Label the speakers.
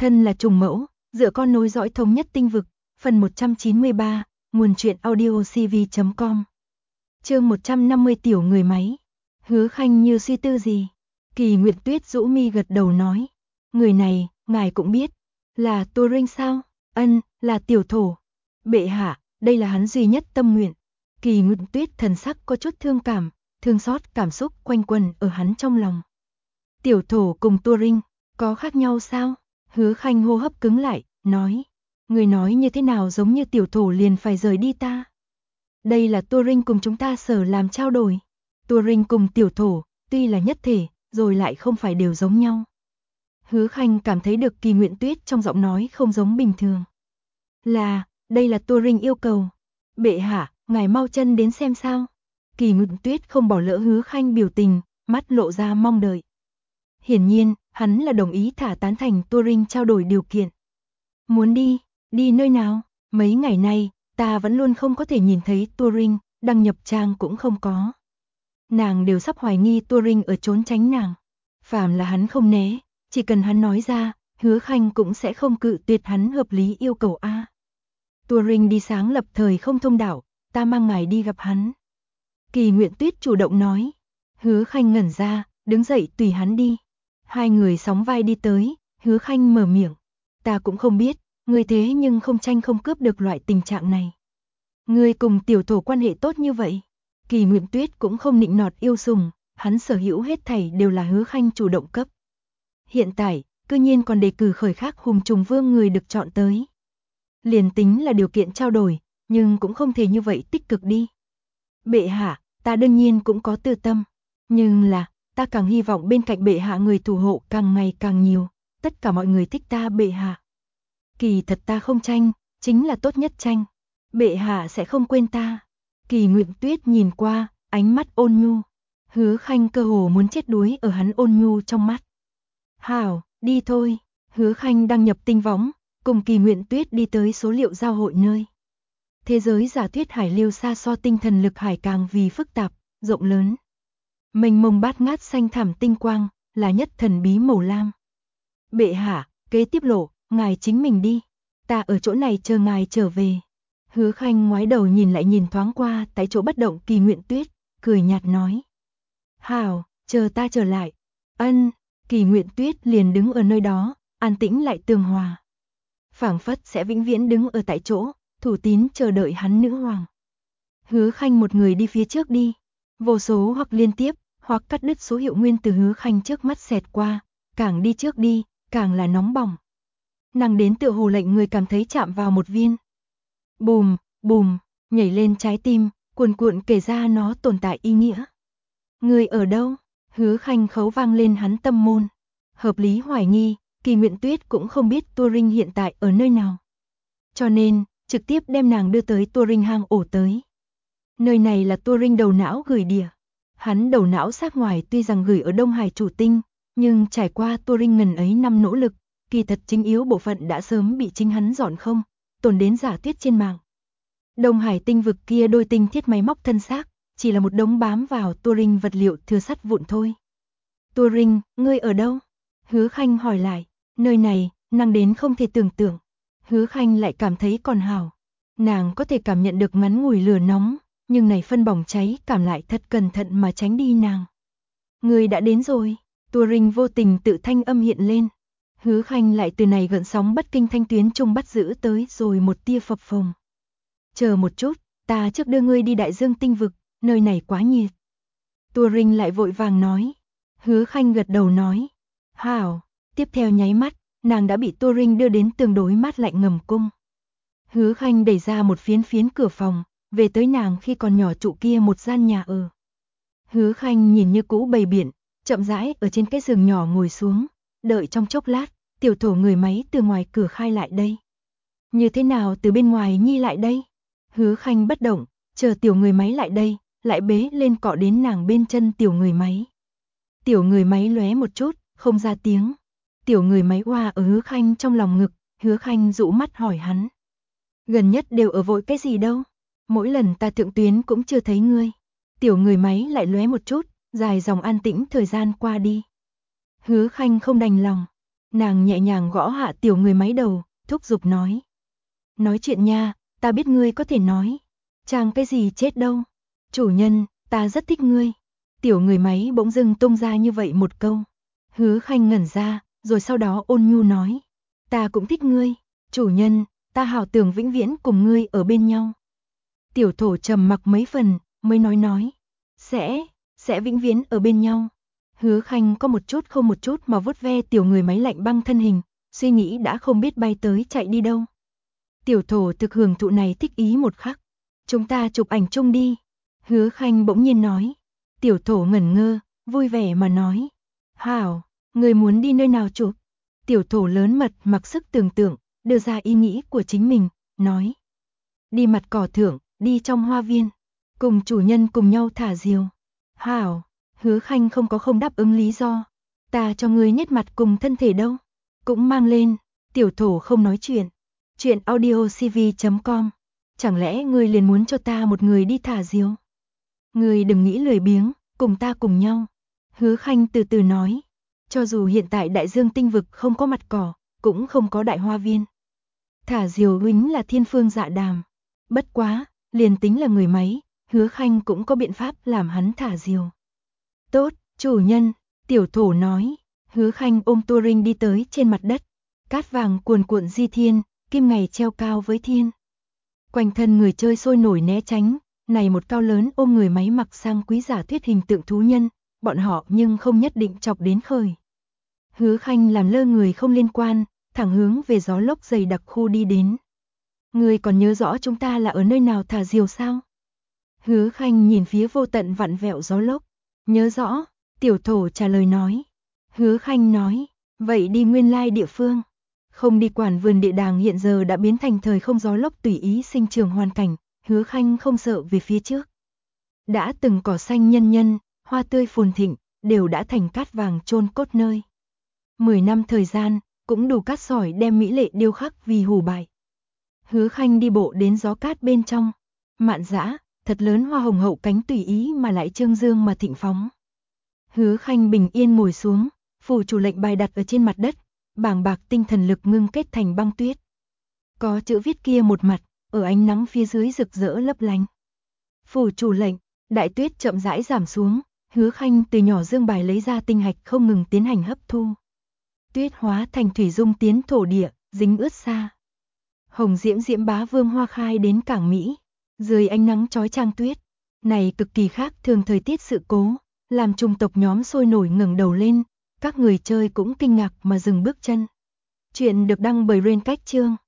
Speaker 1: Thân là trùng mẫu, dựa con nối dõi thống nhất tinh vực, phần 193, nguồn truyện audio cv.com. Chương 150 tiểu người máy. Hứa Khanh như suy tư gì. Kỳ Nguyệt Tuyết rũ mi gật đầu nói. Người này, ngài cũng biết. Là Turing sao? Ân, là tiểu thổ. Bệ hạ, đây là hắn duy nhất tâm nguyện. Kỳ Nguyệt Tuyết thần sắc có chút thương xót cảm xúc quanh quẩn ở hắn trong lòng. Tiểu thổ cùng Turing, có khác nhau sao? Hứa Khanh hô hấp cứng lại, nói. Người nói như thế nào giống như tiểu thổ liền phải rời đi ta. Đây là Turing cùng chúng ta sở làm trao đổi. Turing cùng tiểu thổ, tuy là nhất thể, rồi lại không phải đều giống nhau. Hứa Khanh cảm thấy được Kỳ Nguyệt Tuyết trong giọng nói không giống bình thường. Đây là Turing yêu cầu. Bệ hạ, ngài mau chân đến xem sao. Kỳ Nguyệt Tuyết không bỏ lỡ Hứa Khanh biểu tình, mắt lộ ra mong đợi. Hiển nhiên, hắn là đồng ý thả tán thành Turing trao đổi điều kiện. Muốn đi nơi nào? Mấy ngày nay, ta vẫn luôn không có thể nhìn thấy Turing, đăng nhập trang cũng không có. Nàng đều sắp hoài nghi Turing ở trốn tránh nàng. Phàm là hắn không né, chỉ cần hắn nói ra, Hứa Khanh cũng sẽ không cự tuyệt hắn hợp lý yêu cầu a. Turing đi sáng lập thời không thông đạo, ta mang ngài đi gặp hắn. Kỳ Nguyệt Tuyết chủ động nói. Hứa Khanh ngẩn ra, đứng dậy tùy hắn đi. Hai người sóng vai đi tới, Hứa Khanh mở miệng. Ta cũng không biết, ngươi thế nhưng không tranh không cướp được loại tình trạng này. Ngươi cùng tiểu thổ quan hệ tốt như vậy. Kỳ Nguyệt Tuyết cũng không nịnh nọt yêu sùng, hắn sở hữu hết thảy đều là Hứa Khanh chủ động cấp. Hiện tại, cư nhiên còn đề cử khởi khác hùng trùng vương người được chọn tới. Liền tính là điều kiện trao đổi, nhưng cũng không thể như vậy tích cực đi. Bệ hạ, ta đương nhiên cũng có tư tâm, nhưng là, ta càng hy vọng bên cạnh bệ hạ người thủ hộ càng ngày càng nhiều, tất cả mọi người thích ta bệ hạ. Kỳ thật ta không tranh, chính là tốt nhất tranh. Bệ hạ sẽ không quên ta. Kỳ Nguyệt Tuyết nhìn qua, ánh mắt ôn nhu. Hứa Khanh cơ hồ muốn chết đuối ở hắn ôn nhu trong mắt. Hảo, đi thôi. Hứa Khanh đăng nhập tinh võng, cùng Kỳ Nguyệt Tuyết đi tới số liệu giao hội nơi. Thế giới giả thuyết hải lưu xa so tinh thần lực hải càng vì phức tạp, rộng lớn. Mênh mông bát ngát xanh thẳm tinh quang, là nhất thần bí màu lam. Bệ hạ, kế tiếp lộ, ngài chính mình đi. Ta ở chỗ này chờ ngài trở về. Hứa Khanh ngoái đầu nhìn lại nhìn thoáng qua tại chỗ bất động Kỳ Nguyệt Tuyết, cười nhạt nói. Hảo, chờ ta trở lại. Ân, Kỳ Nguyệt Tuyết liền đứng ở nơi đó, an tĩnh lại tường hòa. Phảng phất sẽ vĩnh viễn đứng ở tại chỗ, thủ tín chờ đợi hắn nữ hoàng. Hứa Khanh một người đi phía trước đi. Vô số hoặc liên tiếp, hoặc cắt đứt số hiệu nguyên từ Hứa Khanh trước mắt xẹt qua, càng đi trước đi, càng là nóng bỏng. Nàng đến tựa hồ lệnh người cảm thấy chạm vào một viên. Bùm, bùm, nhảy lên trái tim, cuồn cuộn kể ra nó tồn tại ý nghĩa. Người ở đâu? Hứa Khanh khấu vang lên hắn tâm môn. Hợp lý hoài nghi, Kỳ Nguyệt Tuyết cũng không biết Turing hiện tại ở nơi nào. Cho nên, trực tiếp đem nàng đưa tới Turing hang ổ tới. Nơi này là Turing đầu não gửi địa. Hắn đầu não xác ngoài tuy rằng gửi ở Đông Hải chủ tinh, nhưng trải qua Turing ngần ấy năm nỗ lực, kỳ thật chính yếu bộ phận đã sớm bị chính hắn dọn không, tồn đến giả thuyết trên mạng. Đông Hải tinh vực kia đôi tinh thiết máy móc thân xác, chỉ là một đống bám vào Turing vật liệu thừa sắt vụn thôi. Turing, ngươi ở đâu? Hứa Khanh hỏi lại, nơi này, nàng đến không thể tưởng tượng. Hứa Khanh lại cảm thấy còn hảo. Nàng có thể cảm nhận được ngắn ngủi lửa nóng, nhưng này phân bỏng cháy cảm lại thật cẩn thận mà tránh đi nàng. Ngươi đã đến rồi, Turing vô tình tự thanh âm hiện lên. Hứa Khanh lại từ này gợn sóng bất kinh thanh tuyến trung bắt giữ tới rồi một tia phập phồng. Chờ một chút, ta trước đưa ngươi đi đại dương tinh vực, nơi này quá nhiệt. Turing lại vội vàng nói. Hứa Khanh gật đầu nói. Hảo, tiếp theo nháy mắt, nàng đã bị Turing đưa đến tương đối mát lạnh ngầm cung. Hứa Khanh đẩy ra một phiến cửa phòng, về tới nàng khi còn nhỏ trụ kia một gian nhà ở. Hứa Khanh nhìn như cũ bầy biển, chậm rãi ở trên cái giường nhỏ ngồi xuống, đợi trong chốc lát, tiểu thổ người máy từ ngoài cửa khai lại đây. Như thế nào từ bên ngoài nhi lại đây? Hứa Khanh bất động, chờ tiểu người máy lại đây, lại bế lên cọ đến nàng bên chân tiểu người máy. Tiểu người máy lóe một chút, không ra tiếng. Tiểu người máy oa ở Hứa Khanh trong lòng ngực, Hứa Khanh dụ mắt hỏi hắn. Gần nhất đều ở vội cái gì đâu? Mỗi lần ta thượng tuyến cũng chưa thấy ngươi. Tiểu người máy lại lóe một chút, dài dòng an tĩnh thời gian qua đi. Hứa Khanh không đành lòng. Nàng nhẹ nhàng gõ hạ tiểu người máy đầu, thúc giục nói. Nói chuyện nha, ta biết ngươi có thể nói. Chàng cái gì chết đâu. Chủ nhân, ta rất thích ngươi. Tiểu người máy bỗng dưng tung ra như vậy một câu. Hứa Khanh ngẩn ra, rồi sau đó ôn nhu nói. Ta cũng thích ngươi. Chủ nhân, ta hảo tưởng vĩnh viễn cùng ngươi ở bên nhau. Tiểu thổ trầm mặc mấy phần, mới nói. Sẽ vĩnh viễn ở bên nhau. Hứa Khanh có một chút không một chút mà vuốt ve tiểu người máy lạnh băng thân hình, suy nghĩ đã không biết bay tới chạy đi đâu. Tiểu thổ thực hưởng thụ này thích ý một khắc. Chúng ta chụp ảnh chung đi. Hứa Khanh bỗng nhiên nói. Tiểu thổ ngẩn ngơ, vui vẻ mà nói. Hảo, người muốn đi nơi nào chụp? Tiểu thổ lớn mật mặc sức tưởng tượng, đưa ra ý nghĩ của chính mình, nói. Đi mặt cỏ thượng, đi trong hoa viên. Cùng chủ nhân cùng nhau thả diều. Hảo, Hứa Khanh không đáp ứng lý do. Ta cho ngươi nhét mặt cùng thân thể đâu. Cũng mang lên, tiểu thổ không nói chuyện. Chuyện audiocv.com. Chẳng lẽ ngươi liền muốn cho ta một người đi thả diều? Ngươi đừng nghĩ lười biếng, cùng ta cùng nhau. Hứa Khanh từ từ nói. Cho dù hiện tại đại dương tinh vực không có mặt cỏ, cũng không có đại hoa viên. Thả diều huynh là thiên phương dạ đàm. Bất quá, liền tính là người máy, Hứa Khanh cũng có biện pháp làm hắn thả diều. Tốt, chủ nhân, tiểu thổ nói. Hứa Khanh ôm Turing đi tới trên mặt đất. Cát vàng cuồn cuộn di thiên, kim ngày treo cao với thiên. Quanh thân người chơi sôi nổi né tránh, này một cao lớn ôm người máy mặc sang quý giả thuyết hình tượng thú nhân, bọn họ nhưng không nhất định chọc đến khởi. Hứa Khanh làm lơ người không liên quan, thẳng hướng về gió lốc dày đặc khu đi đến. Người còn nhớ rõ chúng ta là ở nơi nào thả diều sao? Hứa Khanh nhìn phía vô tận vặn vẹo gió lốc. Nhớ rõ, tiểu thổ trả lời nói. Hứa Khanh nói, vậy đi nguyên lai địa phương. Không đi quản vườn địa đàng hiện giờ đã biến thành thời không gió lốc tùy ý sinh trường hoàn cảnh, Hứa Khanh không sợ về phía trước. Đã từng cỏ xanh nhân nhân, hoa tươi phồn thịnh, đều đã thành cát vàng chôn cốt nơi. 10 năm thời gian, cũng đủ cát sỏi đem mỹ lệ điêu khắc vì hủ bại. Hứa Khanh đi bộ đến gió cát bên trong, mạn dã, thật lớn hoa hồng hậu cánh tùy ý mà lại trương dương mà thịnh phóng. Hứa Khanh bình yên ngồi xuống, phủ chủ lệnh bài đặt ở trên mặt đất, bàng bạc tinh thần lực ngưng kết thành băng tuyết. Có chữ viết kia một mặt, ở ánh nắng phía dưới rực rỡ lấp lánh. Phủ chủ lệnh, đại tuyết chậm rãi giảm xuống, Hứa Khanh từ nhỏ dương bài lấy ra tinh hạch không ngừng tiến hành hấp thu. Tuyết hóa thành thủy dung tiến thổ địa, dính ướt xa. Hồng diễm diễm bá vương hoa khai đến cảng Mỹ, dưới ánh nắng chói chang tuyết, này cực kỳ khác thường thời tiết sự cố, làm chủng tộc nhóm sôi nổi ngẩng đầu lên, các người chơi cũng kinh ngạc mà dừng bước chân. Chuyện được đăng bởi Rain Cách Chương.